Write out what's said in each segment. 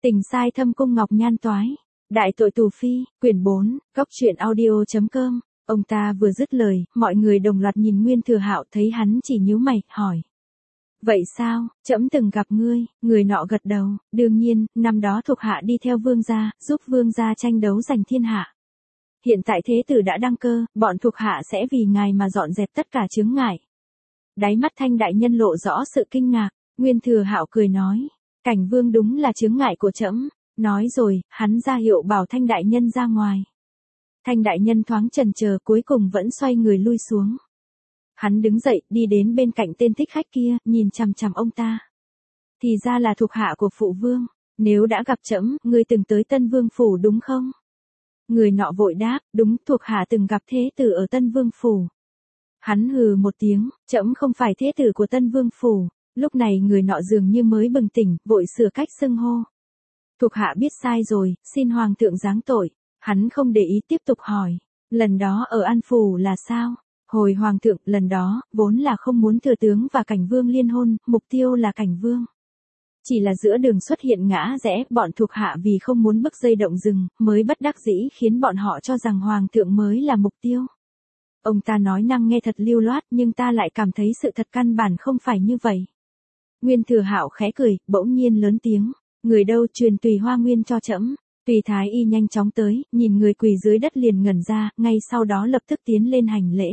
Tình sai thâm cung ngọc nhan toái. Đại tội tù phi, quyển 4, góc truyện audio.com. Ông ta vừa dứt lời, mọi người đồng loạt nhìn Nguyên Thừa Hạo, thấy hắn chỉ nhíu mày, hỏi. Vậy sao, trẫm từng gặp ngươi, người nọ gật đầu, đương nhiên, năm đó thuộc hạ đi theo vương gia, giúp vương gia tranh đấu giành thiên hạ. Hiện tại thế tử đã đăng cơ, bọn thuộc hạ sẽ vì ngài mà dọn dẹp tất cả chướng ngại. Đáy mắt Thanh đại nhân lộ rõ sự kinh ngạc, Nguyên Thừa Hạo cười nói, Cảnh vương đúng là chướng ngại của trẫm. Nói rồi, hắn ra hiệu bảo Thanh đại nhân ra ngoài. Thanh đại nhân thoáng chần chờ, cuối cùng vẫn xoay người lui xuống. Hắn đứng dậy, đi đến bên cạnh tên thích khách kia, nhìn chằm chằm ông ta. Thì ra là thuộc hạ của phụ vương, nếu đã gặp trẫm, ngươi từng tới Tân Vương phủ đúng không? Người nọ vội đáp, đúng, thuộc hạ từng gặp thế tử ở Tân Vương phủ. Hắn hừ một tiếng, trẫm không phải thế tử của Tân Vương phủ. Lúc này người nọ dường như mới bừng tỉnh, vội sửa cách xưng hô. Thuộc hạ biết sai rồi, xin hoàng thượng giáng tội. Hắn không để ý tiếp tục hỏi, lần đó ở An Phủ là sao? Hồi hoàng thượng, lần đó, vốn là không muốn thừa tướng và Cảnh vương liên hôn, mục tiêu là Cảnh vương. Chỉ là giữa đường xuất hiện ngã rẽ, bọn thuộc hạ vì không muốn bứt dây động rừng, mới bất đắc dĩ khiến bọn họ cho rằng hoàng thượng mới là mục tiêu. Ông ta nói năng nghe thật lưu loát, nhưng ta lại cảm thấy sự thật căn bản không phải như vậy. Nguyên Thừa Hạo khẽ cười, bỗng nhiên lớn tiếng, người đâu truyền Tùy Hoa Nguyên cho trẫm. Tùy Thái y nhanh chóng tới, nhìn người quỳ dưới đất liền ngẩn ra, ngay sau đó lập tức tiến lên hành lễ.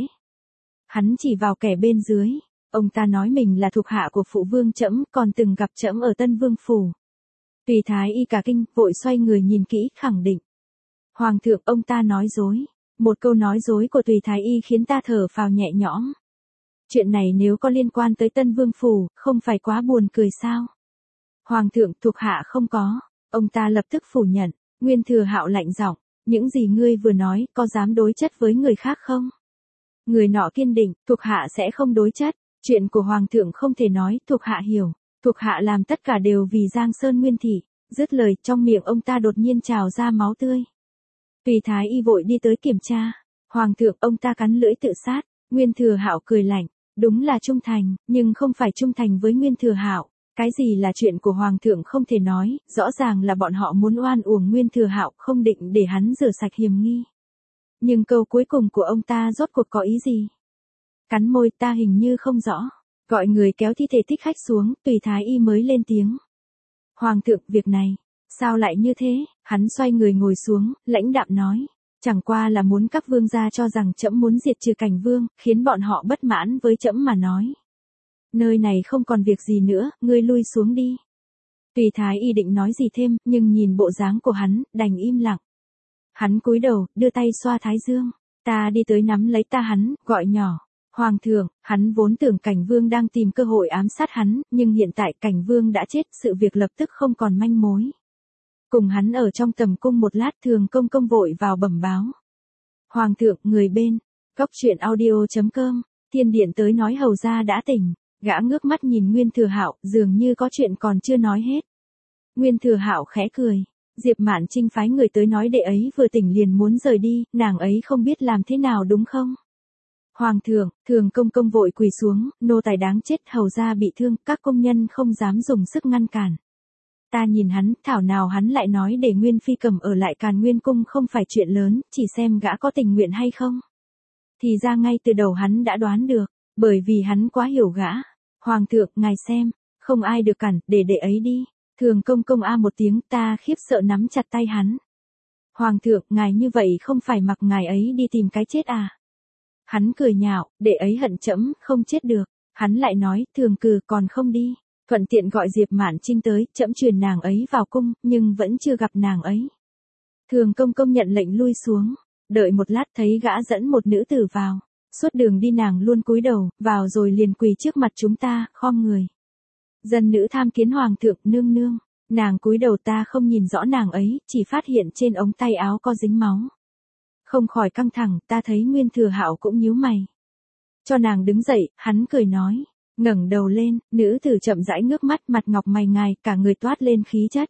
Hắn chỉ vào kẻ bên dưới, ông ta nói mình là thuộc hạ của phụ vương trẫm, còn từng gặp trẫm ở Tân Vương phủ. Tùy Thái y cả kinh, vội xoay người nhìn kỹ, khẳng định. Hoàng thượng, ông ta nói dối. Một câu nói dối của Tùy Thái y khiến ta thở phào nhẹ nhõm. Chuyện này nếu có liên quan tới Tân Vương phủ, không phải quá buồn cười sao? Hoàng thượng, thuộc hạ không có. Ông ta lập tức phủ nhận. Nguyên Thừa Hạo lạnh giọng, những gì ngươi vừa nói, có dám đối chất với người khác không? Người nọ kiên định, thuộc hạ sẽ không đối chất, chuyện của hoàng thượng không thể nói, thuộc hạ hiểu, thuộc hạ làm tất cả đều vì Giang Sơn Nguyên thị. Dứt lời, trong miệng ông ta đột nhiên trào ra máu tươi. Tùy Thái y vội đi tới kiểm tra, hoàng thượng, ông ta cắn lưỡi tự sát. Nguyên Thừa Hạo cười lạnh, đúng là trung thành, nhưng không phải trung thành với Nguyên Thừa Hạo. Cái gì là chuyện của hoàng thượng không thể nói, rõ ràng là bọn họ muốn oan uổng Nguyên Thừa Hạo, không định để hắn rửa sạch hiểm nghi. Nhưng câu cuối cùng của ông ta rốt cuộc có ý gì? Cắn môi, ta hình như không rõ. Gọi người kéo thi thể thích khách xuống, Tùy Thái y mới lên tiếng. Hoàng thượng, việc này, sao lại như thế? Hắn xoay người ngồi xuống, lãnh đạm nói. Chẳng qua là muốn các vương gia cho rằng trẫm muốn diệt trừ Cảnh vương, khiến bọn họ bất mãn với trẫm mà nói. Nơi này không còn việc gì nữa, ngươi lui xuống đi. Tùy Thái y định nói gì thêm, nhưng nhìn bộ dáng của hắn, đành im lặng. Hắn cúi đầu, đưa tay xoa thái dương. Ta đi tới nắm lấy ta hắn, gọi nhỏ. Hoàng thượng, hắn vốn tưởng Cảnh vương đang tìm cơ hội ám sát hắn, nhưng hiện tại Cảnh vương đã chết, sự việc lập tức không còn manh mối. Cùng hắn ở trong tầm cung một lát, Thường công công vội vào bẩm báo. Hoàng thượng, người bên. Góc truyện audio.com. Thiên điện tới nói hầu gia đã tỉnh. Gã ngước mắt nhìn Nguyên Thừa Hạo, dường như có chuyện còn chưa nói hết. Nguyên Thừa Hạo khẽ cười. Diệp Mạn Trinh phái người tới nói đệ ấy vừa tỉnh liền muốn rời đi, nàng ấy không biết làm thế nào đúng không? Hoàng thượng, Thường công công vội quỳ xuống, nô tài đáng chết, hầu gia bị thương, các công nhân không dám dùng sức ngăn cản. Ta nhìn hắn, thảo nào hắn lại nói để Nguyên Phi Cầm ở lại Càn Nguyên cung không phải chuyện lớn, chỉ xem gã có tình nguyện hay không. Thì ra ngay từ đầu hắn đã đoán được, bởi vì hắn quá hiểu gã. Hoàng thượng, ngài xem, không ai được cản, để đệ ấy đi. Thường công công a một tiếng, ta khiếp sợ nắm chặt tay hắn. Hoàng thượng, ngài như vậy không phải mặc ngài ấy đi tìm cái chết à? Hắn cười nhạo, đệ ấy hận trẫm, không chết được. Hắn lại nói, Thường cừ còn không đi. Thuận tiện gọi Diệp Mạn Trinh tới, trẫm truyền nàng ấy vào cung, nhưng vẫn chưa gặp nàng ấy. Thường công công nhận lệnh lui xuống. Đợi một lát thấy gã dẫn một nữ tử vào. Suốt đường đi nàng luôn cúi đầu, vào rồi liền quỳ trước mặt chúng ta, khom người. Dân nữ tham kiến hoàng thượng, nương nương. Nàng cúi đầu, ta không nhìn rõ nàng ấy, chỉ phát hiện trên ống tay áo có dính máu. Không khỏi căng thẳng, ta thấy Nguyên Thừa Hạo cũng nhíu mày. Cho nàng đứng dậy, hắn cười nói. Ngẩng đầu lên, nữ tử chậm rãi ngước mắt, mặt ngọc mày ngài, cả người toát lên khí chất.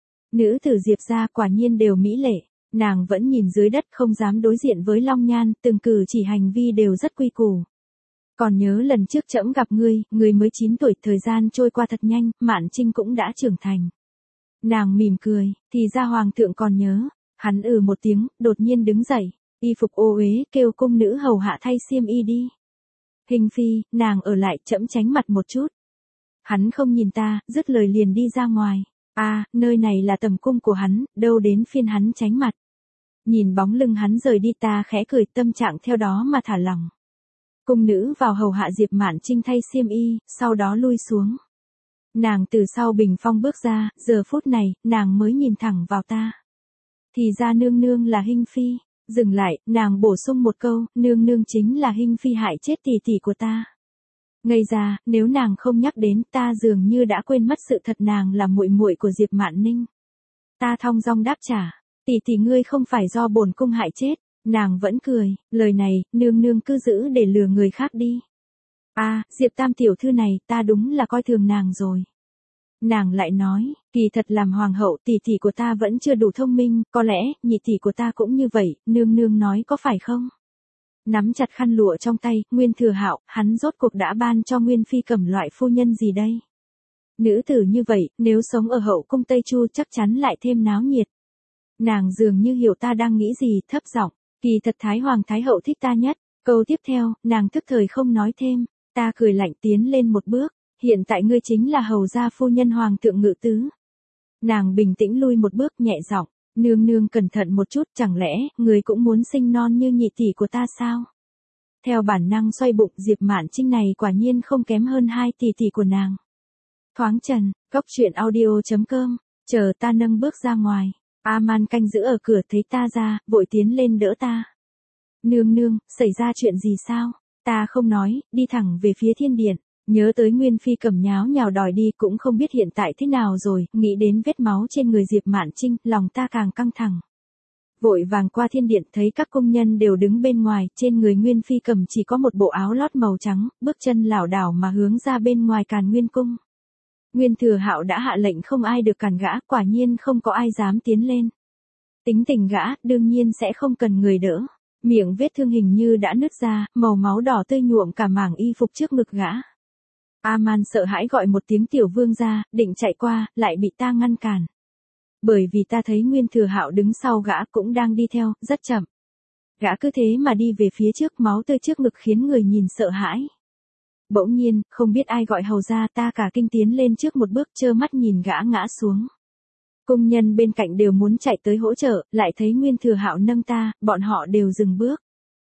Nữ tử Diệp gia quả nhiên đều mỹ lệ. Nàng vẫn nhìn dưới đất, không dám đối diện với Long Nhan, từng cử chỉ hành vi đều rất quy củ. Còn nhớ lần trước trẫm gặp ngươi mới 9 tuổi, thời gian trôi qua thật nhanh, Mạn Trinh cũng đã trưởng thành. Nàng mỉm cười, thì ra hoàng thượng còn nhớ. Hắn một tiếng, đột nhiên đứng dậy, y phục ô uế, kêu cung nữ hầu hạ thay xiêm y đi. Hình phi, nàng ở lại, trẫm tránh mặt một chút. Hắn không nhìn ta, dứt lời liền đi ra ngoài. Nơi này là tầm cung của hắn, đâu đến phiên hắn tránh mặt. Nhìn bóng lưng hắn rời đi, ta khẽ cười, tâm trạng theo đó mà thả lỏng. Cung nữ vào hầu hạ Diệp Mạn Trinh thay xiêm y, sau đó lui xuống. Nàng từ sau bình phong bước ra, giờ phút này, nàng mới nhìn thẳng vào ta. Thì ra nương nương là Hinh phi. Dừng lại, nàng bổ sung một câu, nương nương chính là Hinh phi hại chết tỷ tỷ của ta. Ngây ra, nếu nàng không nhắc đến, ta dường như đã quên mất sự thật, nàng là muội muội của Diệp Mạn Ninh. Ta thong dong đáp trả, tỷ tỷ ngươi không phải do bổn cung hại chết. Nàng vẫn cười, lời này, nương nương cứ giữ để lừa người khác đi. Diệp Tam tiểu thư này, ta đúng là coi thường nàng rồi. Nàng lại nói, kỳ thật làm hoàng hậu, tỷ tỷ của ta vẫn chưa đủ thông minh, có lẽ, nhị tỷ của ta cũng như vậy, nương nương nói có phải không? Nắm chặt khăn lụa trong tay, Nguyên Thừa Hạo, hắn rốt cuộc đã ban cho Nguyên Phi Cẩm loại phu nhân gì đây? Nữ tử như vậy, nếu sống ở hậu cung Tây Chu chắc chắn lại thêm náo nhiệt. Nàng dường như hiểu ta đang nghĩ gì, thấp giọng, kỳ thật Thái Hoàng Thái Hậu thích ta nhất. Câu tiếp theo, nàng thức thời không nói thêm, ta cười lạnh tiến lên một bước. Hiện tại ngươi chính là hầu gia phu nhân hoàng thượng ngự tứ. Nàng bình tĩnh lui một bước, nhẹ giọng, nương nương cẩn thận một chút, chẳng lẽ, ngươi cũng muốn sinh non như nhị tỷ của ta sao? Theo bản năng xoay bụng, Diệp Mạn Trinh này quả nhiên không kém hơn 2 tỷ tỷ của nàng. Thoáng trần, góc truyện audio.com, chờ ta nâng bước ra ngoài. Aman canh giữ ở cửa thấy ta ra, vội tiến lên đỡ ta. Nương nương, xảy ra chuyện gì sao? Ta không nói, đi thẳng về phía thiên điện. Nhớ tới Nguyên Phi Cẩm nháo nhào đòi đi, cũng không biết hiện tại thế nào rồi, nghĩ đến vết máu trên người Diệp Mạn Trinh, lòng ta càng căng thẳng. Vội vàng qua thiên điện, thấy các công nhân đều đứng bên ngoài, trên người Nguyên Phi Cẩm chỉ có một bộ áo lót màu trắng, bước chân lảo đảo mà hướng ra bên ngoài Càn Nguyên cung. Nguyên Thừa Hạo đã hạ lệnh không ai được cản gã, quả nhiên không có ai dám tiến lên. Tính tình gã, đương nhiên sẽ không cần người đỡ. Miệng vết thương hình như đã nứt ra, màu máu đỏ tươi nhuộm cả mảng y phục trước ngực gã. Aman sợ hãi gọi một tiếng tiểu vương ra, định chạy qua, lại bị ta ngăn cản. Bởi vì ta thấy Nguyên Thừa Hạo đứng sau gã cũng đang đi theo, rất chậm. Gã cứ thế mà đi về phía trước, máu tươi trước ngực khiến người nhìn sợ hãi. Bỗng nhiên, không biết ai gọi hầu ra, ta cả kinh tiến lên trước một bước, trơ mắt nhìn gã ngã xuống. Công nhân bên cạnh đều muốn chạy tới hỗ trợ, lại thấy Nguyên Thừa Hạo nâng ta, bọn họ đều dừng bước.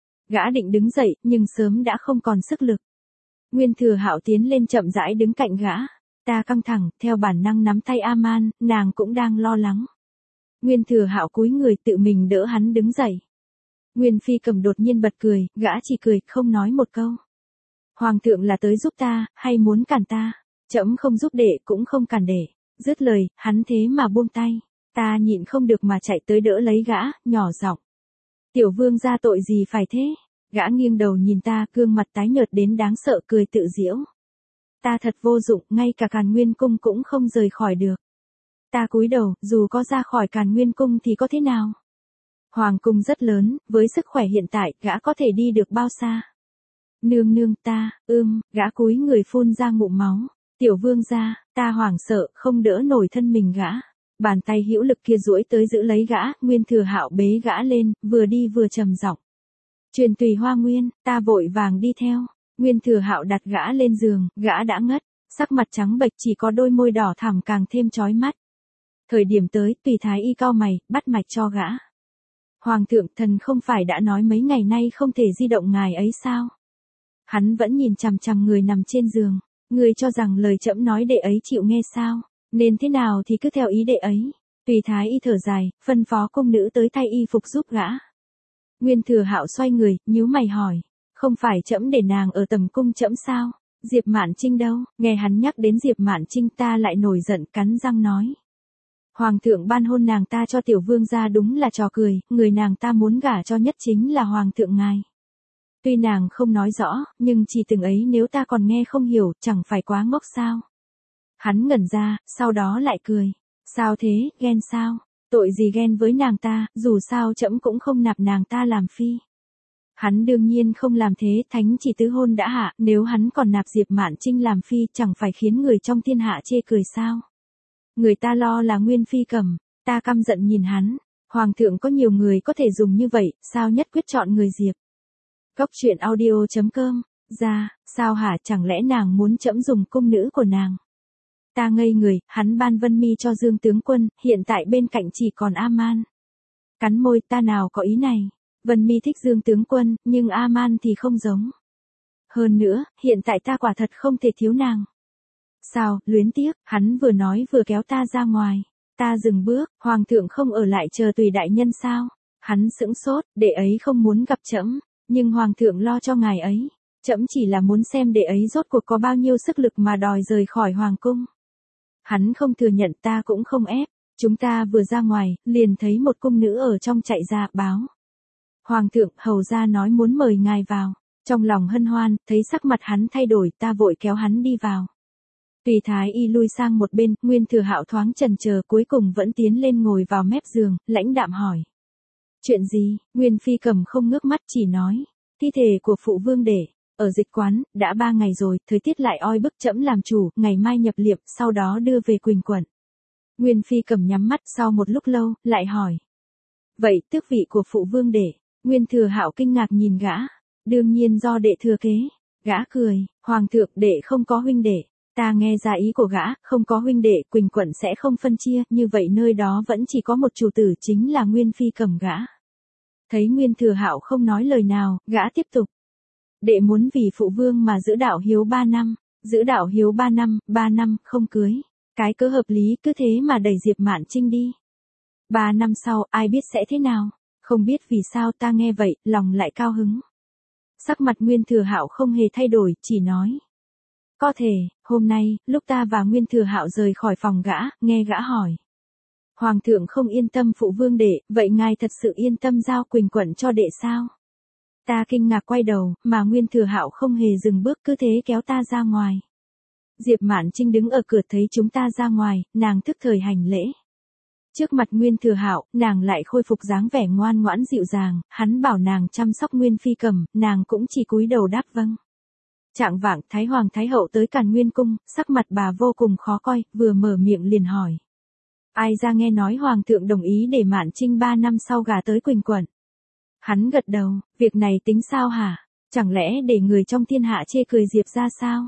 Gã định đứng dậy, nhưng sớm đã không còn sức lực. Nguyên Thừa Hạo tiến lên chậm rãi đứng cạnh gã. Ta căng thẳng, theo bản năng nắm tay Aman, nàng cũng đang lo lắng. Nguyên Thừa Hạo cúi người tự mình đỡ hắn đứng dậy. Nguyên Phi Cẩm đột nhiên bật cười, gã chỉ cười, không nói một câu. Hoàng thượng là tới giúp ta, hay muốn cản ta? Trẫm không giúp đệ cũng không cản đệ. Dứt lời, hắn thế mà buông tay. Ta nhịn không được mà chạy tới đỡ lấy gã, nhỏ giọng. Tiểu vương ra tội gì phải thế? Gã nghiêng đầu nhìn ta, gương mặt tái nhợt đến đáng sợ, cười tự giễu. Ta thật vô dụng, ngay cả Càn Nguyên cung cũng không rời khỏi được. Ta cúi đầu, dù có ra khỏi Càn Nguyên cung thì có thế nào? Hoàng cung rất lớn, với sức khỏe hiện tại, gã có thể đi được bao xa? Nương nương ta, gã cúi người phun ra ngụm máu. Tiểu vương ra, ta hoảng sợ, không đỡ nổi thân mình gã. Bàn tay hữu lực kia duỗi tới giữ lấy gã, Nguyên Thừa Hạo bế gã lên, vừa đi vừa trầm giọng. Truyền tùy Hoa Nguyên, ta vội vàng đi theo. Nguyên Thừa Hạo đặt gã lên giường, gã đã ngất, sắc mặt trắng bệch, chỉ có đôi môi đỏ thẳm càng thêm chói mắt. Thời điểm tới, Tùy Thái y cau mày, bắt mạch cho gã. Hoàng thượng, thần không phải đã nói mấy ngày nay không thể di động ngài ấy sao? Hắn vẫn nhìn chằm chằm người nằm trên giường. Ngươi cho rằng lời trẫm nói đệ ấy chịu nghe sao? Nên thế nào thì cứ theo ý đệ ấy. Tùy Thái y thở dài, phân phó cung nữ tới thay y phục giúp gã. Nguyên Thừa Hạo xoay người, nhíu mày hỏi, không phải trẫm để nàng ở tầm cung trẫm sao? Diệp Mạn Trinh đâu? Nghe hắn nhắc đến Diệp Mạn Trinh, ta lại nổi giận, cắn răng nói. Hoàng thượng ban hôn nàng ta cho tiểu vương gia đúng là trò cười, người nàng ta muốn gả cho nhất chính là hoàng thượng ngài. Tuy nàng không nói rõ, nhưng chỉ từng ấy nếu ta còn nghe không hiểu, chẳng phải quá ngốc sao? Hắn ngẩn ra, sau đó lại cười. Sao thế, ghen sao? Tội gì ghen với nàng ta, dù sao trẫm cũng không nạp nàng ta làm phi. Hắn đương nhiên không làm thế, thánh chỉ tứ hôn đã hạ, nếu hắn còn nạp Diệp Mạn Trinh làm phi chẳng phải khiến người trong thiên hạ chê cười sao? Người ta lo là Nguyên Phi Cầm, ta căm giận nhìn hắn. Hoàng thượng có nhiều người có thể dùng như vậy, sao nhất quyết chọn người Diệp? Cốc truyện audio.com, ra, sao hả, chẳng lẽ nàng muốn trẫm dùng cung nữ của nàng? Ta ngây người, hắn ban Vân Mi cho Dương tướng quân, hiện tại bên cạnh chỉ còn A-man. Cắn môi, ta nào có ý này. Vân Mi thích Dương tướng quân, nhưng A-man thì không giống. Hơn nữa, hiện tại ta quả thật không thể thiếu nàng. Sao, luyến tiếc, hắn vừa nói vừa kéo ta ra ngoài. Ta dừng bước, hoàng thượng không ở lại chờ tùy đại nhân sao? Hắn sững sốt, đệ ấy không muốn gặp trẫm, nhưng hoàng thượng lo cho ngài ấy. Trẫm chỉ là muốn xem đệ ấy rốt cuộc có bao nhiêu sức lực mà đòi rời khỏi hoàng cung. Hắn không thừa nhận, ta cũng không ép. Chúng ta vừa ra ngoài, liền thấy một cung nữ ở trong chạy ra, báo. Hoàng thượng, hầu ra nói muốn mời ngài vào. Trong lòng hân hoan, thấy sắc mặt hắn thay đổi, ta vội kéo hắn đi vào. Tùy thái y lui sang một bên, Nguyên Thừa Hạo thoáng chần chờ, cuối cùng vẫn tiến lên ngồi vào mép giường, lãnh đạm hỏi. Chuyện gì? Nguyên Phi Cầm không ngước mắt, chỉ nói. Thi thể của phụ vương để ở dịch quán, đã 3 ngày rồi, thời tiết lại oi bức, trẫm làm chủ, ngày mai nhập liệm, sau đó đưa về Quỳnh Quận. Nguyên Phi Cầm nhắm mắt, sau một lúc lâu, lại hỏi. Vậy tước vị của phụ vương để? Nguyên Thừa Hạo kinh ngạc nhìn gã. Đương nhiên do đệ thừa kế. Gã cười, hoàng thượng, đệ không có huynh đệ. Ta nghe ra ý của gã, không có huynh đệ, Quỳnh Quận sẽ không phân chia, như vậy nơi đó vẫn chỉ có một chủ tử, chính là Nguyên Phi Cầm gã. Thấy Nguyên Thừa Hạo không nói lời nào, gã tiếp tục. Đệ muốn vì phụ vương mà giữ đạo hiếu 3 năm, giữ đạo hiếu 3 năm, không cưới. Cái cớ hợp lý, cứ thế mà đẩy Diệp Mạn Trinh đi. 3 năm sau, ai biết sẽ thế nào? Không biết vì sao ta nghe vậy, lòng lại cao hứng. Sắc mặt Nguyên Thừa Hạo không hề thay đổi, chỉ nói. Có thể, hôm nay, lúc ta và Nguyên Thừa Hạo rời khỏi phòng gã, nghe gã hỏi. Hoàng thượng không yên tâm phụ vương đệ, vậy ngài thật sự yên tâm giao Quỳnh Quận cho đệ sao? Ta kinh ngạc quay đầu, mà Nguyên Thừa Hạo không hề dừng bước, cứ thế kéo ta ra ngoài. Diệp Mạn Trinh đứng ở cửa thấy chúng ta ra ngoài, nàng thức thời hành lễ. Trước mặt Nguyên Thừa Hạo, nàng lại khôi phục dáng vẻ ngoan ngoãn dịu dàng, hắn bảo nàng chăm sóc Nguyên Phi Cầm, nàng cũng chỉ cúi đầu đáp vâng. Trạng vạng, Thái Hoàng Thái Hậu tới Càn Nguyên Cung, sắc mặt bà vô cùng khó coi, vừa mở miệng liền hỏi. Ai ra nghe nói Hoàng thượng đồng ý để Mạn Trinh 3 năm sau gả tới Quỳnh Quận. Hắn gật đầu, việc này tính sao hả? Chẳng lẽ để người trong thiên hạ chê cười Diệp ra sao?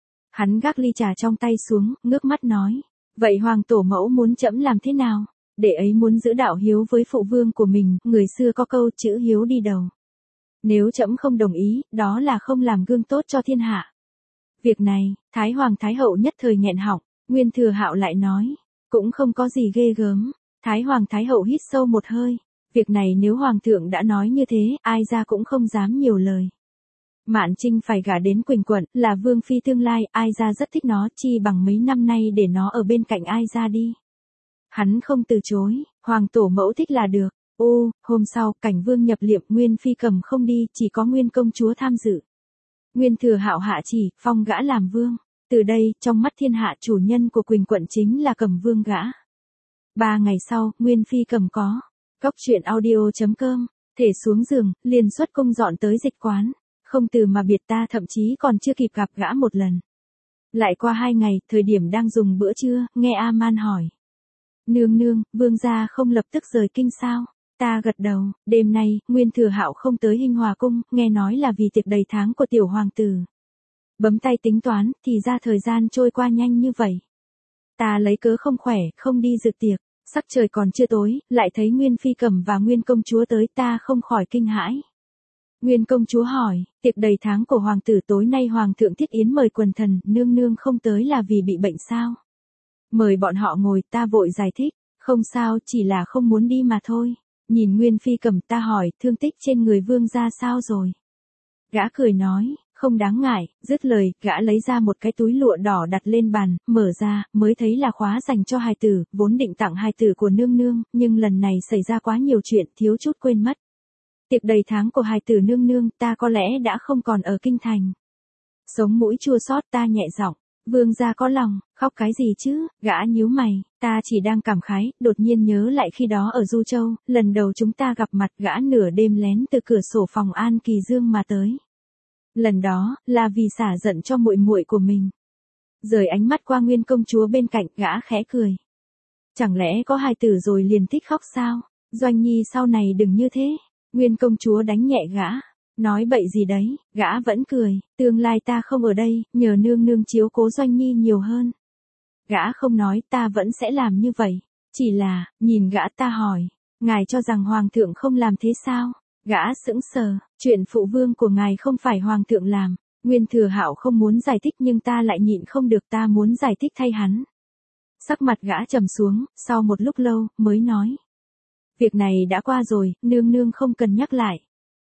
Hắn gác ly trà trong tay xuống, ngước mắt nói. Vậy Hoàng tổ mẫu muốn trẫm làm thế nào? Đệ ấy muốn giữ đạo hiếu với phụ vương của mình, người xưa có câu chữ hiếu đi đầu. Nếu trẫm không đồng ý, đó là không làm gương tốt cho thiên hạ. Việc này, Thái Hoàng Thái Hậu nhất thời nghẹn họng, Nguyên Thừa Hạo lại nói. Cũng không có gì ghê gớm. Thái Hoàng Thái Hậu hít sâu một hơi. Việc này nếu Hoàng thượng đã nói như thế, ai ra cũng không dám nhiều lời. Mạn Trinh phải gả đến Quỳnh Quận, là vương phi tương lai, ai ra rất thích nó, chi bằng mấy năm nay để nó ở bên cạnh ai ra đi. Hắn không từ chối, Hoàng tổ mẫu thích là được. Hôm sau, cảnh vương nhập liệm, Nguyên Phi Cầm không đi, chỉ có Nguyên công chúa tham dự. Nguyên Thừa Hạo hạ chỉ, phong gã làm vương. Từ đây, trong mắt thiên hạ, chủ nhân của Quỳnh Quận chính là Cầm vương gã. 3 ngày sau, Nguyên Phi Cầm có. Cốc truyện audio.com, thể xuống giường, liền xuất cung dọn tới dịch quán. Không từ mà biệt, ta thậm chí còn chưa kịp gặp gã một lần. Lại qua 2 ngày, thời điểm đang dùng bữa trưa, nghe A-man hỏi. Nương nương, vương gia không lập tức rời kinh sao? Ta gật đầu, đêm nay, Nguyên Thừa Hạo không tới Hinh Hòa cung, nghe nói là vì tiệc đầy tháng của tiểu hoàng tử. Bấm tay tính toán, thì ra thời gian trôi qua nhanh như vậy. Ta lấy cớ không khỏe, không đi dự tiệc. Sắc trời còn chưa tối, lại thấy Nguyên Phi Cầm và Nguyên công chúa tới, ta không khỏi kinh hãi. Nguyên công chúa hỏi, tiệc đầy tháng của hoàng tử tối nay hoàng thượng thiết yến mời quần thần, nương nương không tới là vì bị bệnh sao? Mời bọn họ ngồi, ta vội giải thích, không sao, chỉ là không muốn đi mà thôi. Nhìn Nguyên Phi Cầm, ta hỏi, thương tích trên người vương ra sao rồi? Gã cười nói, không đáng ngại, dứt lời, gã lấy ra một cái túi lụa đỏ đặt lên bàn, mở ra, mới thấy là khóa dành cho hài tử, vốn định tặng hài tử của nương nương, nhưng lần này xảy ra quá nhiều chuyện, thiếu chút quên mất. Tiệc đầy tháng của hài tử nương nương, ta có lẽ đã không còn ở kinh thành. Sống mũi chua xót, ta nhẹ giọng, vương gia có lòng, khóc cái gì chứ? Gã nhíu mày, ta chỉ đang cảm khái, đột nhiên nhớ lại khi đó ở Du Châu, lần đầu chúng ta gặp mặt, gã nửa đêm lén từ cửa sổ phòng An Kỳ Dương mà tới. Lần đó, là vì xả giận cho muội muội của mình. Rời ánh mắt qua Nguyên công chúa bên cạnh, gã khẽ cười. Chẳng lẽ có hài tử rồi liền thích khóc sao? Doanh Nhi sau này đừng như thế. Nguyên công chúa đánh nhẹ gã. Nói bậy gì đấy, gã vẫn cười, tương lai ta không ở đây, nhờ nương nương chiếu cố Doanh Nhi nhiều hơn. Gã không nói ta vẫn sẽ làm như vậy. Chỉ là, nhìn gã ta hỏi, ngài cho rằng hoàng thượng không làm thế sao? Gã sững sờ, chuyện phụ vương của ngài không phải hoàng thượng làm. Nguyên Thừa Hạo không muốn giải thích nhưng ta lại nhịn không được, ta muốn giải thích thay hắn. Sắc mặt gã trầm xuống, sau một lúc lâu, mới nói. Việc này đã qua rồi, nương nương không cần nhắc lại.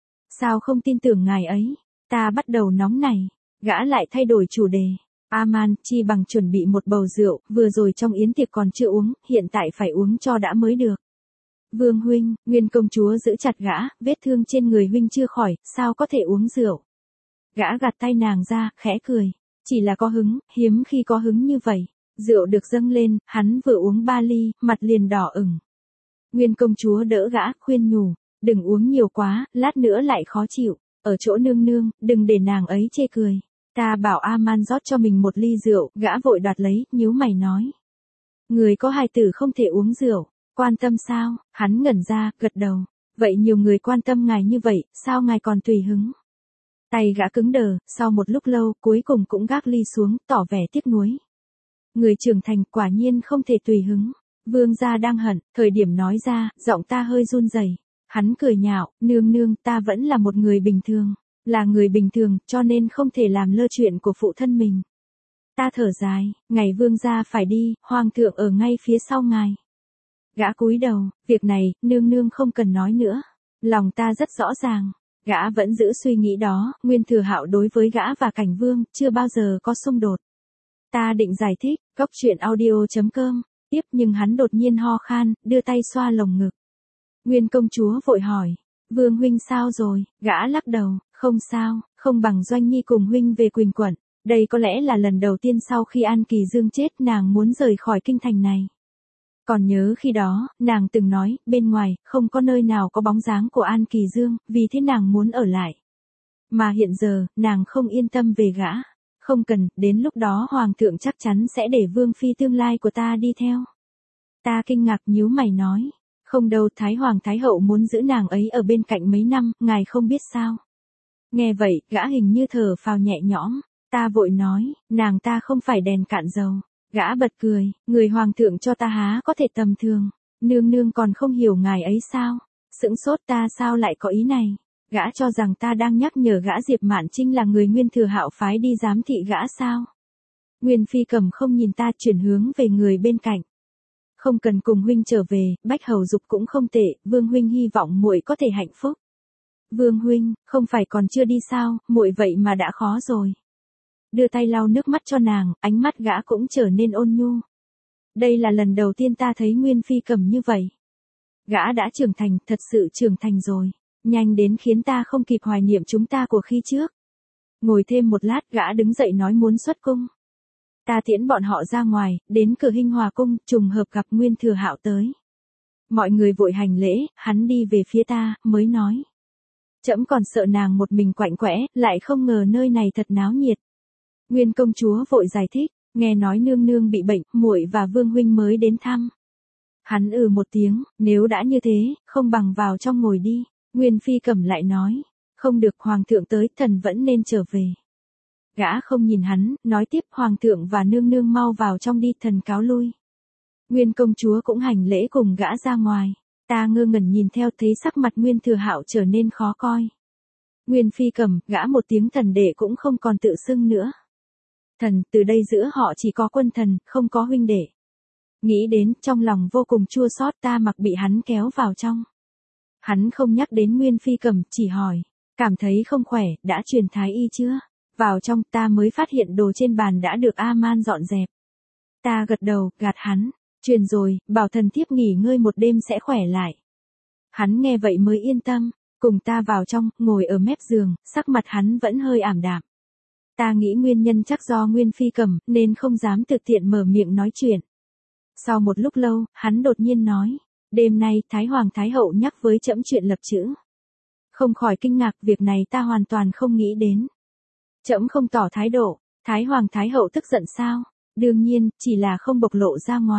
Sao không tin tưởng ngài ấy? Ta bắt đầu nóng này. Gã lại thay đổi chủ đề. Aman, chi bằng chuẩn bị một bầu rượu, vừa rồi trong yến tiệc còn chưa uống, hiện tại phải uống cho đã mới được. Vương huynh, Nguyên công chúa giữ chặt gã, vết thương trên người huynh chưa khỏi, sao có thể uống rượu? Gã gạt tay nàng ra, khẽ cười. Chỉ là có hứng, hiếm khi có hứng như vậy. Rượu được dâng lên, hắn vừa uống 3 ly, mặt liền đỏ ửng. Nguyên công chúa đỡ gã, khuyên nhủ. Đừng uống nhiều quá, lát nữa lại khó chịu. Ở chỗ nương nương, đừng để nàng ấy chê cười. Ta bảo Aman rót cho mình một ly rượu, gã vội đoạt lấy, nhíu mày nói. Người có hài tử không thể uống rượu, quan tâm sao? Hắn ngẩn ra, gật đầu. Vậy nhiều người quan tâm ngài như vậy, sao ngài còn tùy hứng? Tay gã cứng đờ, sau một lúc lâu, cuối cùng cũng gác ly xuống, tỏ vẻ tiếc nuối. Người trưởng thành quả nhiên không thể tùy hứng. Vương gia đang hận, thời điểm nói ra, giọng ta hơi run rẩy. Hắn cười nhạo, nương nương, ta vẫn là một người bình thường. Là người bình thường, cho nên không thể làm lơ chuyện của phụ thân mình. Ta thở dài, ngày vương gia phải đi, hoàng thượng ở ngay phía sau ngài. Gã cúi đầu, việc này, nương nương không cần nói nữa. Lòng ta rất rõ ràng. Gã vẫn giữ suy nghĩ đó, Nguyên Thừa Hạo đối với gã và Cảnh Vương, chưa bao giờ có xung đột. Ta định giải thích, cốc truyện audio.com, tiếp nhưng hắn đột nhiên ho khan, đưa tay xoa lồng ngực. Nguyên công chúa vội hỏi, Vương huynh sao rồi? Gã lắc đầu, không sao, không bằng Doanh Nhi cùng huynh về Quỳnh Quận. Đây có lẽ là lần đầu tiên sau khi An Kỳ Dương chết nàng muốn rời khỏi kinh thành này. Còn nhớ khi đó, nàng từng nói, bên ngoài, không có nơi nào có bóng dáng của An Kỳ Dương, vì thế nàng muốn ở lại. Mà hiện giờ, nàng không yên tâm về gã. Không cần, đến lúc đó Hoàng thượng chắc chắn sẽ để Vương Phi tương lai của ta đi theo. Ta kinh ngạc nhíu mày nói. Không đâu, Thái Hoàng Thái Hậu muốn giữ nàng ấy ở bên cạnh mấy năm, ngài không biết sao. Nghe vậy, gã hình như thở phào nhẹ nhõm. Ta vội nói, nàng ta không phải đèn cạn dầu. Gã bật cười, người hoàng thượng cho ta há có thể tầm thường. Nương nương còn không hiểu ngài ấy sao? Sững sốt, ta sao lại có ý này? Gã cho rằng ta đang nhắc nhở gã Diệp Mạn Trinh là người Nguyên Thừa Hạo phái đi giám thị gã sao? Nguyên Phi Cầm không nhìn ta, chuyển hướng về người bên cạnh. Không cần cùng huynh trở về, Bách Hầu Dục cũng không tệ, Vương huynh hy vọng muội có thể hạnh phúc. Vương huynh, không phải còn chưa đi sao, muội vậy mà đã khó rồi. Đưa tay lau nước mắt cho nàng, ánh mắt gã cũng trở nên ôn nhu. Đây là lần đầu tiên ta thấy Nguyên Phi Cầm như vậy. Gã đã trưởng thành, thật sự trưởng thành rồi. Nhanh đến khiến ta không kịp hoài niệm chúng ta của khi trước. Ngồi thêm một lát, gã đứng dậy nói muốn xuất cung. Ta tiễn bọn họ ra ngoài, đến cửa Hinh Hòa cung, trùng hợp gặp Nguyên Thừa Hạo tới. Mọi người vội hành lễ, hắn đi về phía ta, mới nói. Trẫm còn sợ nàng một mình quạnh quẽ, lại không ngờ nơi này thật náo nhiệt. Nguyên công chúa vội giải thích, nghe nói nương nương bị bệnh, muội và Vương huynh mới đến thăm. Hắn một tiếng, nếu đã như thế, không bằng vào trong ngồi đi. Nguyên Phi Cầm lại nói, không được, hoàng thượng tới, thần vẫn nên trở về. Gã không nhìn hắn, nói tiếp, hoàng thượng và nương nương mau vào trong đi, thần cáo lui. Nguyên công chúa cũng hành lễ cùng gã ra ngoài. Ta ngơ ngẩn nhìn theo, thấy sắc mặt Nguyên Thừa Hạo trở nên khó coi. Nguyên Phi Cầm, gã một tiếng thần đệ cũng không còn tự xưng nữa. Thần, từ đây giữa họ chỉ có quân thần, không có huynh đệ. Nghĩ đến, trong lòng vô cùng chua xót, ta mặc bị hắn kéo vào trong. Hắn không nhắc đến Nguyên Phi Cầm, chỉ hỏi, cảm thấy không khỏe, đã truyền thái y chưa? Vào trong, ta mới phát hiện đồ trên bàn đã được Aman dọn dẹp. Ta gật đầu, gạt hắn, truyền rồi, bảo thần thiếp nghỉ ngơi một đêm sẽ khỏe lại. Hắn nghe vậy mới yên tâm, cùng ta vào trong, ngồi ở mép giường, sắc mặt hắn vẫn hơi ảm đạm. Ta nghĩ nguyên nhân chắc do Nguyên Phi Cầm, nên không dám thực tiện mở miệng nói chuyện. Sau một lúc lâu, hắn đột nhiên nói, đêm nay, Thái Hoàng Thái Hậu nhắc với trẫm chuyện lập chữ. Không khỏi kinh ngạc, việc này ta hoàn toàn không nghĩ đến. Trẫm không tỏ thái độ, Thái Hoàng Thái Hậu tức giận sao? Đương nhiên, chỉ là không bộc lộ ra ngoài.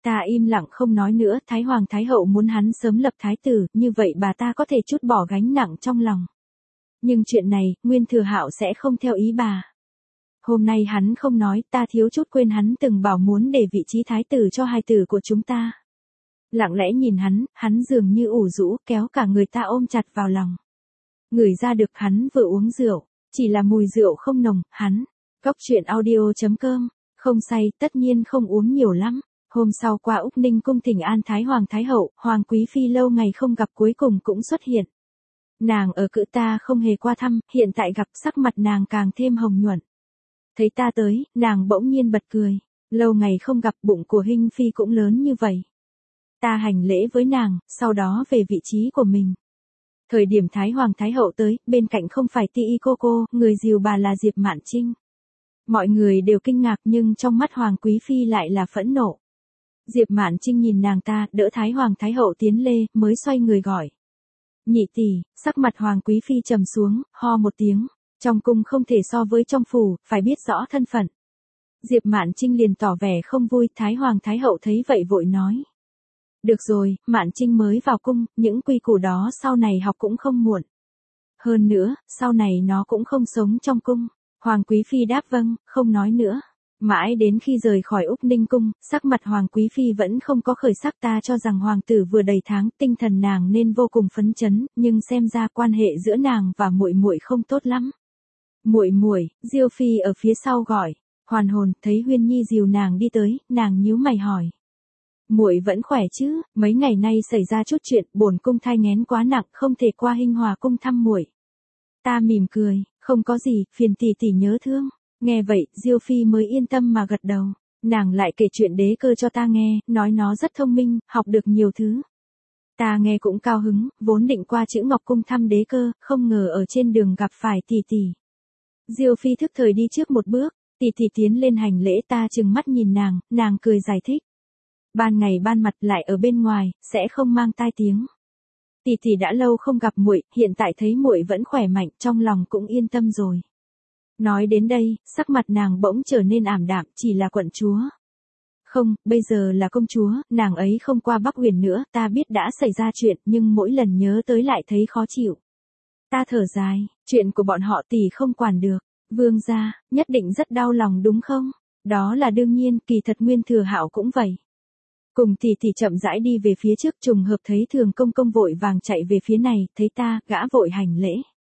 Ta im lặng không nói nữa, Thái Hoàng Thái Hậu muốn hắn sớm lập thái tử, như vậy bà ta có thể chút bỏ gánh nặng trong lòng. Nhưng chuyện này, Nguyên Thừa Hạo sẽ không theo ý bà. Hôm nay hắn không nói, ta thiếu chút quên hắn từng bảo muốn để vị trí thái tử cho hài tử của chúng ta. Lặng lẽ nhìn hắn dường như ủ rũ, kéo cả người ta ôm chặt vào lòng. Ngửi ra được hắn vừa uống rượu, chỉ là mùi rượu không nồng, hắn. Cốc truyện audio.com, không say, tất nhiên không uống nhiều lắm. Hôm sau qua Úc Ninh cung thỉnh an Thái Hoàng Thái Hậu, Hoàng Quý Phi lâu ngày không gặp cuối cùng cũng xuất hiện. Nàng ở cữ ta không hề qua thăm, hiện tại gặp sắc mặt nàng càng thêm hồng nhuận. Thấy ta tới, nàng bỗng nhiên bật cười. Lâu ngày không gặp bụng của Hinh Phi cũng lớn như vậy. Ta hành lễ với nàng, sau đó về vị trí của mình. Thời điểm Thái Hoàng Thái Hậu tới, bên cạnh không phải Ti Y cô, người dìu bà là Diệp Mạn Trinh. Mọi người đều kinh ngạc nhưng trong mắt Hoàng Quý Phi lại là phẫn nộ. Diệp Mạn Trinh nhìn nàng ta, đỡ Thái Hoàng Thái Hậu tiến lê, mới xoay người gọi. Nhị tỷ, sắc mặt Hoàng Quý Phi trầm xuống, ho một tiếng. Trong cung không thể so với trong phủ, phải biết rõ thân phận. Diệp Mạn Trinh liền tỏ vẻ không vui, Thái Hoàng Thái Hậu thấy vậy vội nói. Được rồi, Mạn Trinh mới vào cung, những quy củ đó sau này học cũng không muộn. Hơn nữa, sau này nó cũng không sống trong cung. Hoàng Quý Phi đáp vâng, không nói nữa. Mãi đến khi rời khỏi Úc Ninh cung, sắc mặt Hoàng Quý Phi vẫn không có khởi sắc, ta cho rằng hoàng tử vừa đầy tháng, tinh thần nàng nên vô cùng phấn chấn, nhưng xem ra quan hệ giữa nàng và muội muội không tốt lắm. Muội muội, Diêu Phi ở phía sau gọi. Hoàn hồn, thấy Huyên Nhi dìu nàng đi tới, nàng nhíu mày hỏi. Muội vẫn khỏe chứ? Mấy ngày nay xảy ra chút chuyện, bổn cung thai nghén quá nặng, không thể qua Hinh Hòa cung thăm muội. Ta mỉm cười, không có gì, phiền tỷ tỷ nhớ thương. Nghe vậy, Diêu Phi mới yên tâm mà gật đầu. Nàng lại kể chuyện Đế Cơ cho ta nghe, nói nó rất thông minh, học được nhiều thứ. Ta nghe cũng cao hứng, vốn định qua Chữ Ngọc cung thăm Đế Cơ, không ngờ ở trên đường gặp phải tỷ tỷ. Diêu Phi thức thời đi trước một bước, tỷ tỷ tiến lên hành lễ, ta trừng mắt nhìn nàng cười giải thích. Ban ngày ban mặt lại ở bên ngoài, sẽ không mang tai tiếng. Tỷ tỷ đã lâu không gặp muội, hiện tại thấy muội vẫn khỏe mạnh, trong lòng cũng yên tâm rồi. Nói đến đây, sắc mặt nàng bỗng trở nên ảm đạm, chỉ là quận chúa. Không, bây giờ là công chúa, nàng ấy không qua Bắc Huyền nữa, ta biết đã xảy ra chuyện, nhưng mỗi lần nhớ tới lại thấy khó chịu. Ta thở dài, chuyện của bọn họ tỷ không quản được. Vương gia, nhất định rất đau lòng đúng không? Đó là đương nhiên, kỳ thật Nguyên Thừa Hạo cũng vậy. Cùng tỷ tỷ chậm rãi đi về phía trước, trùng hợp thấy Thường công công vội vàng chạy về phía này, thấy ta, gã vội hành lễ.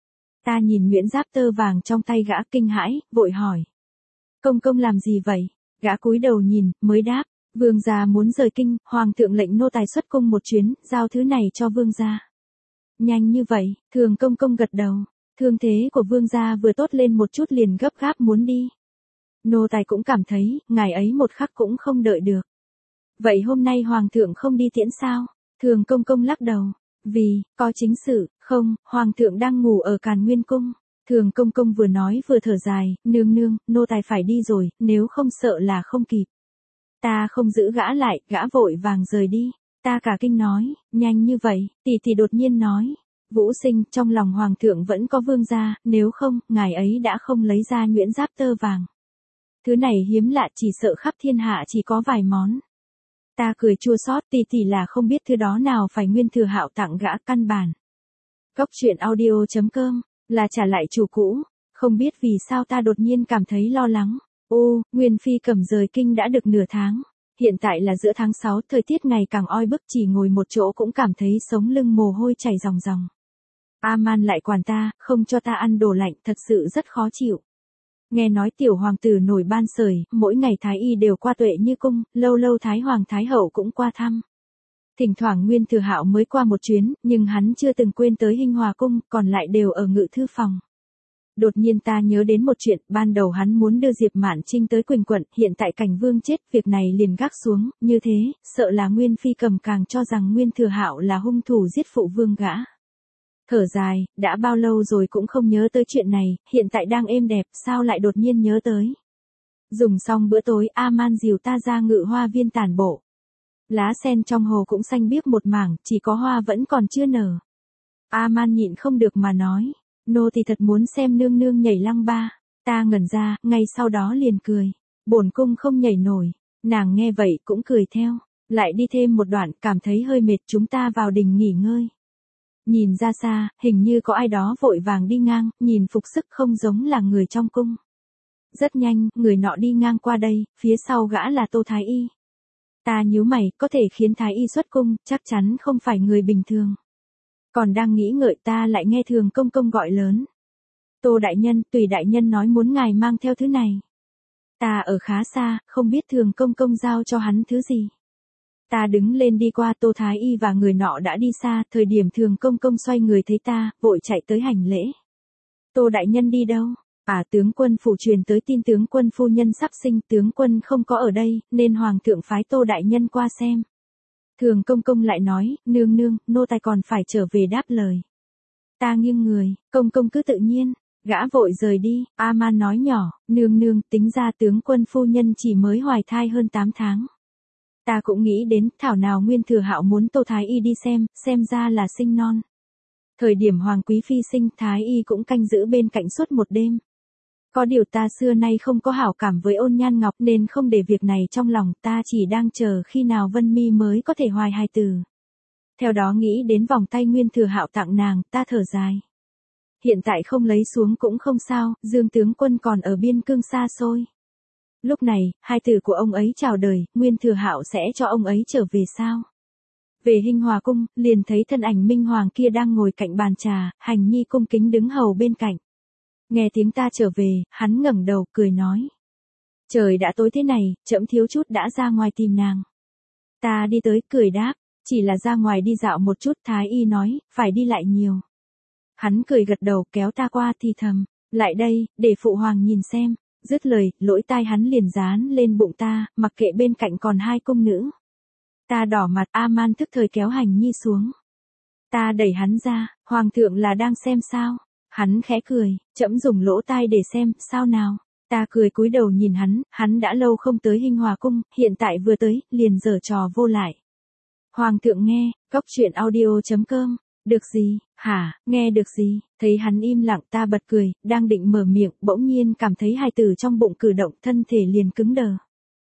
Ta nhìn nhuyễn giáp tơ vàng trong tay gã kinh hãi, vội hỏi. Công công làm gì vậy? Gã cúi đầu nhìn, mới đáp. Vương gia muốn rời kinh, hoàng thượng lệnh nô tài xuất cung một chuyến, giao thứ này cho vương gia. Nhanh như vậy, Thường công công gật đầu. Thương thế của vương gia vừa tốt lên một chút liền gấp gáp muốn đi. Nô tài cũng cảm thấy, ngài ấy một khắc cũng không đợi được. Vậy hôm nay hoàng thượng không đi tiễn sao? Thường công công lắc đầu. Vì, có chính sự, không, hoàng thượng đang ngủ ở Càn Nguyên cung. Thường công công vừa nói vừa thở dài, nương nương, nô tài phải đi rồi, nếu không sợ là không kịp. Ta không giữ gã lại, gã vội vàng rời đi. Ta cả kinh nói, nhanh như vậy, tỷ tỷ đột nhiên nói. Vũ Sinh, trong lòng hoàng thượng vẫn có vương gia, nếu không, ngài ấy đã không lấy ra nhuyễn giáp tơ vàng. Thứ này hiếm lạ, chỉ sợ khắp thiên hạ chỉ có vài món. Ta cười chua xót, tỷ tỷ là không biết thứ đó nào phải Nguyên Thừa Hạo tặng gã căn bản. Cốc truyện audio.com, là trả lại chủ cũ, không biết vì sao ta đột nhiên cảm thấy lo lắng. Ô, Nguyên Phi Cẩm rời kinh đã được nửa tháng. Hiện tại là giữa tháng 6, thời tiết ngày càng oi bức, chỉ ngồi một chỗ cũng cảm thấy sống lưng mồ hôi chảy ròng ròng. A-man lại quản ta, không cho ta ăn đồ lạnh, thật sự rất khó chịu. Nghe nói tiểu hoàng tử nổi ban sởi, mỗi ngày thái y đều qua Tuệ Như cung, lâu lâu Thái Hoàng Thái Hậu cũng qua thăm. Thỉnh thoảng Nguyên Thừa Hạo mới qua một chuyến, nhưng hắn chưa từng quên tới Hinh Hòa cung, còn lại đều ở ngự thư phòng. Đột nhiên ta nhớ đến một chuyện, ban đầu hắn muốn đưa Diệp Mạn Trinh tới Quỳnh quận, hiện tại Cảnh Vương chết, việc này liền gác xuống, như thế, sợ là Nguyên Phi Cầm càng cho rằng Nguyên Thừa Hạo là hung thủ giết phụ vương gã. Thở dài, đã bao lâu rồi cũng không nhớ tới chuyện này, hiện tại đang êm đẹp, sao lại đột nhiên nhớ tới. Dùng xong bữa tối, A-man dìu ta ra ngự hoa viên tản bộ. Lá sen trong hồ cũng xanh biếc một mảng, chỉ có hoa vẫn còn chưa nở. A-man nhịn không được mà nói, nô thì thật muốn xem nương nương nhảy lăng ba. Ta ngẩn ra, ngay sau đó liền cười. Bổn cung không nhảy nổi. Nàng nghe vậy cũng cười theo. Lại đi thêm một đoạn, cảm thấy hơi mệt, chúng ta vào đình nghỉ ngơi. Nhìn ra xa, hình như có ai đó vội vàng đi ngang, nhìn phục sức không giống là người trong cung. Rất nhanh, người nọ đi ngang qua đây, phía sau gã là Tô Thái Y. Ta nhíu mày, có thể khiến Thái Y xuất cung, chắc chắn không phải người bình thường. Còn đang nghĩ ngợi ta lại nghe Thường Công Công gọi lớn. Tô đại nhân, Tùy đại nhân nói muốn ngài mang theo thứ này. Ta ở khá xa, không biết Thường Công Công giao cho hắn thứ gì. Ta đứng lên đi qua Tô Thái Y và người nọ đã đi xa, thời điểm Thường Công Công xoay người thấy ta, vội chạy tới hành lễ. Tô đại nhân đi đâu? Tướng quân phủ truyền tới tin tướng quân phu nhân sắp sinh, tướng quân không có ở đây, nên hoàng thượng phái Tô đại nhân qua xem. Thường Công Công lại nói, nương nương, nô tài còn phải trở về đáp lời. Ta nghiêng người, công công cứ tự nhiên. Gã vội rời đi, A-man nói nhỏ, nương nương, tính ra tướng quân phu nhân chỉ mới hoài thai hơn 8 tháng. Ta cũng nghĩ đến, thảo nào Nguyên Thừa Hạo muốn Tô Thái Y đi xem ra là sinh non. Thời điểm Hoàng Quý Phi sinh, Thái Y cũng canh giữ bên cạnh suốt một đêm. Có điều ta xưa nay không có hảo cảm với Ôn Nhan Ngọc nên không để việc này trong lòng, ta chỉ đang chờ khi nào Vân Mi mới có thể hoài hài tử. Theo đó nghĩ đến vòng tay Nguyên Thừa Hạo tặng nàng, ta thở dài. Hiện tại không lấy xuống cũng không sao, Dương tướng quân còn ở biên cương xa xôi. Lúc này, hai tử của ông ấy chào đời, Nguyên Thừa Hạo sẽ cho ông ấy trở về sao? Về Hinh Hòa cung, liền thấy thân ảnh Minh Hoàng kia đang ngồi cạnh bàn trà, Hành Nhi cung kính đứng hầu bên cạnh. Nghe tiếng ta trở về, hắn ngẩng đầu, cười nói. Trời đã tối thế này, trẫm thiếu chút đã ra ngoài tìm nàng. Ta đi tới, cười đáp, chỉ là ra ngoài đi dạo một chút, Thái Y nói, phải đi lại nhiều. Hắn cười gật đầu, kéo ta qua thì thầm, lại đây, để phụ hoàng nhìn xem. Dứt lời, lỗ tai hắn liền dán lên bụng ta, mặc kệ bên cạnh còn hai cung nữ. Ta đỏ mặt, A-man tức thời kéo Hành Nhi xuống. Ta đẩy hắn ra, hoàng thượng là đang xem sao? Hắn khẽ cười, trẫm dùng lỗ tai để xem, sao nào? Ta cười cúi đầu nhìn hắn đã lâu không tới Hinh Hòa cung, hiện tại vừa tới, liền giở trò vô lại. Hoàng thượng nghe, coctruyện.audio.com. Được gì, hả, nghe được gì? Thấy hắn im lặng, ta bật cười, đang định mở miệng, bỗng nhiên cảm thấy hài tử trong bụng cử động, thân thể liền cứng đờ.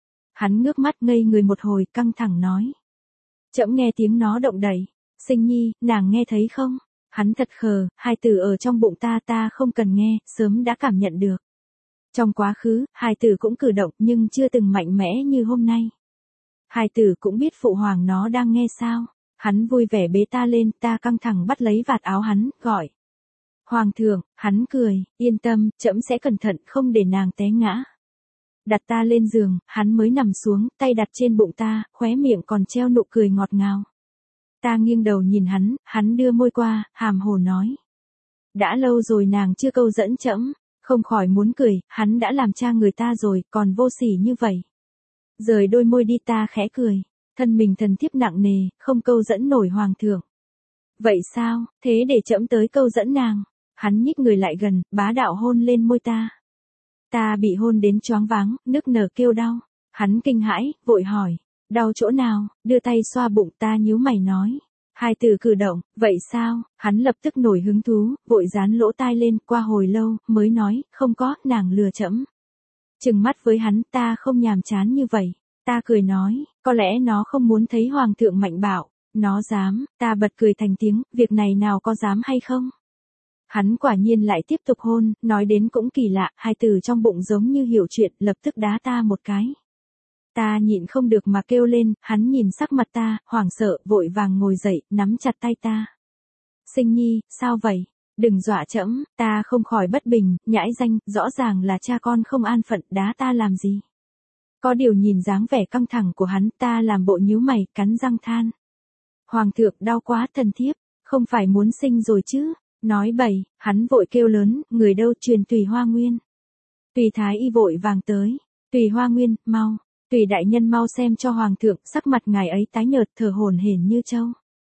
Hắn ngước mắt ngây người một hồi, căng thẳng nói. Trẫm nghe tiếng nó động đậy. Sinh Nhi, nàng nghe thấy không? Hắn thật khờ, hài tử ở trong bụng ta không cần nghe, sớm đã cảm nhận được. Trong quá khứ, hài tử cũng cử động nhưng chưa từng mạnh mẽ như hôm nay. Hài tử cũng biết phụ hoàng nó đang nghe sao? Hắn vui vẻ bế ta lên, ta căng thẳng bắt lấy vạt áo hắn, gọi. Hoàng thượng, hắn cười, yên tâm, trẫm sẽ cẩn thận không để nàng té ngã. Đặt ta lên giường, hắn mới nằm xuống, tay đặt trên bụng ta, khóe miệng còn treo nụ cười ngọt ngào. Ta nghiêng đầu nhìn hắn đưa môi qua, hàm hồ nói. Đã lâu rồi nàng chưa câu dẫn trẫm, không khỏi muốn cười, hắn đã làm cha người ta rồi, còn vô sỉ như vậy. Rời đôi môi đi, ta khẽ cười. Thân mình thần thiếp nặng nề, không câu dẫn nổi hoàng thượng. Vậy sao, thế để trẫm tới câu dẫn nàng. Hắn nhích người lại gần, bá đạo hôn lên môi ta. Ta bị hôn đến choáng váng, nức nở kêu đau. Hắn kinh hãi, vội hỏi, đau chỗ nào, đưa tay xoa bụng, ta nhíu mày nói. Hai từ cử động, vậy sao, hắn lập tức nổi hứng thú, vội dán lỗ tai lên, qua hồi lâu, mới nói, không có, nàng lừa trẫm. Trừng mắt với hắn, ta không nhàm chán như vậy. Ta cười nói, có lẽ nó không muốn thấy hoàng thượng mạnh bạo, nó dám, ta bật cười thành tiếng, việc này nào có dám hay không? Hắn quả nhiên lại tiếp tục hôn, nói đến cũng kỳ lạ, hai từ trong bụng giống như hiểu chuyện, lập tức đá ta một cái. Ta nhịn không được mà kêu lên, hắn nhìn sắc mặt ta, hoảng sợ, vội vàng ngồi dậy, nắm chặt tay ta. Sinh Nhi, sao vậy? Đừng dọa trẫm, ta không khỏi bất bình, nhãi danh, rõ ràng là cha con không an phận, đá ta làm gì? Có điều nhìn dáng vẻ căng thẳng của hắn, ta làm bộ nhíu mày, cắn răng than. Hoàng thượng đau quá, thần thiếp, không phải muốn sinh rồi chứ? Nói bậy, hắn vội kêu lớn, người đâu, truyền Tùy Hoa Nguyên. Tùy Thái Y vội vàng tới. Tùy Hoa Nguyên, mau. Tùy đại nhân mau xem cho hoàng thượng, sắc mặt ngài ấy tái nhợt, thở hổn hển như trâu.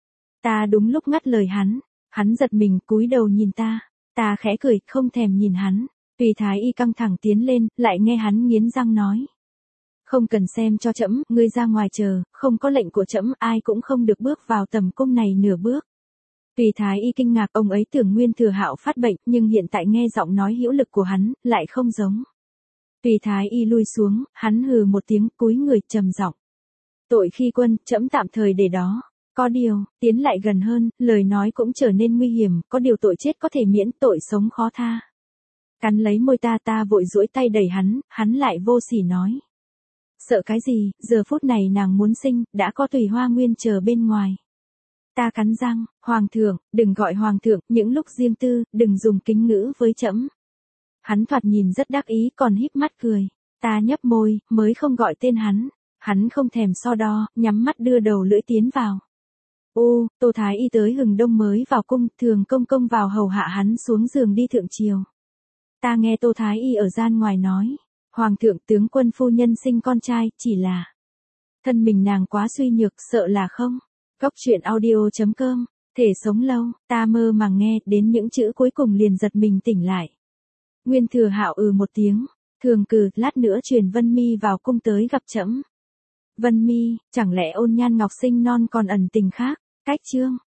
Ta đúng lúc ngắt lời hắn giật mình, cúi đầu nhìn ta. Ta khẽ cười, không thèm nhìn hắn. Tùy Thái Y căng thẳng tiến lên, lại nghe hắn nghiến răng nói. Không cần xem cho trẫm, ngươi ra ngoài chờ, không có lệnh của trẫm, ai cũng không được bước vào tầm cung này nửa bước. Tùy Thái Y kinh ngạc, ông ấy tưởng Nguyên Thừa Hạo phát bệnh, nhưng hiện tại nghe giọng nói hữu lực của hắn, lại không giống. Tùy Thái Y lui xuống, hắn hừ một tiếng, cúi người trầm giọng. Tội khi quân, trẫm tạm thời để đó. Có điều, tiến lại gần hơn, lời nói cũng trở nên nguy hiểm, có điều tội chết có thể miễn, tội sống khó tha. Cắn lấy môi ta vội duỗi tay đẩy hắn lại vô sỉ nói. Sợ cái gì, giờ phút này nàng muốn sinh, đã có Tùy Hoa Nguyên chờ bên ngoài. Ta cắn răng, hoàng thượng, đừng gọi hoàng thượng, những lúc riêng tư, đừng dùng kính ngữ với trẫm. Hắn thoạt nhìn rất đắc ý còn híp mắt cười. Ta nhấp môi, mới không gọi tên hắn. Hắn không thèm so đo, nhắm mắt đưa đầu lưỡi tiến vào. Ô, Tô Thái Y tới Hừng Đông mới vào cung, Thường công công vào hầu hạ hắn xuống giường đi thượng triều. Ta nghe Tô Thái Y ở gian ngoài nói. Hoàng thượng tướng quân phu nhân sinh con trai, chỉ là thân mình nàng quá suy nhược, sợ là không. Góc truyện audio.com, thể sống lâu, ta mơ màng nghe, đến những chữ cuối cùng liền giật mình tỉnh lại. Nguyên Thừa Hạo một tiếng, thường cử, lát nữa truyền Vân Mi vào cung tới gặp trẫm. Vân Mi, chẳng lẽ Ôn Nhan Ngọc sinh non còn ẩn tình khác? Cách chương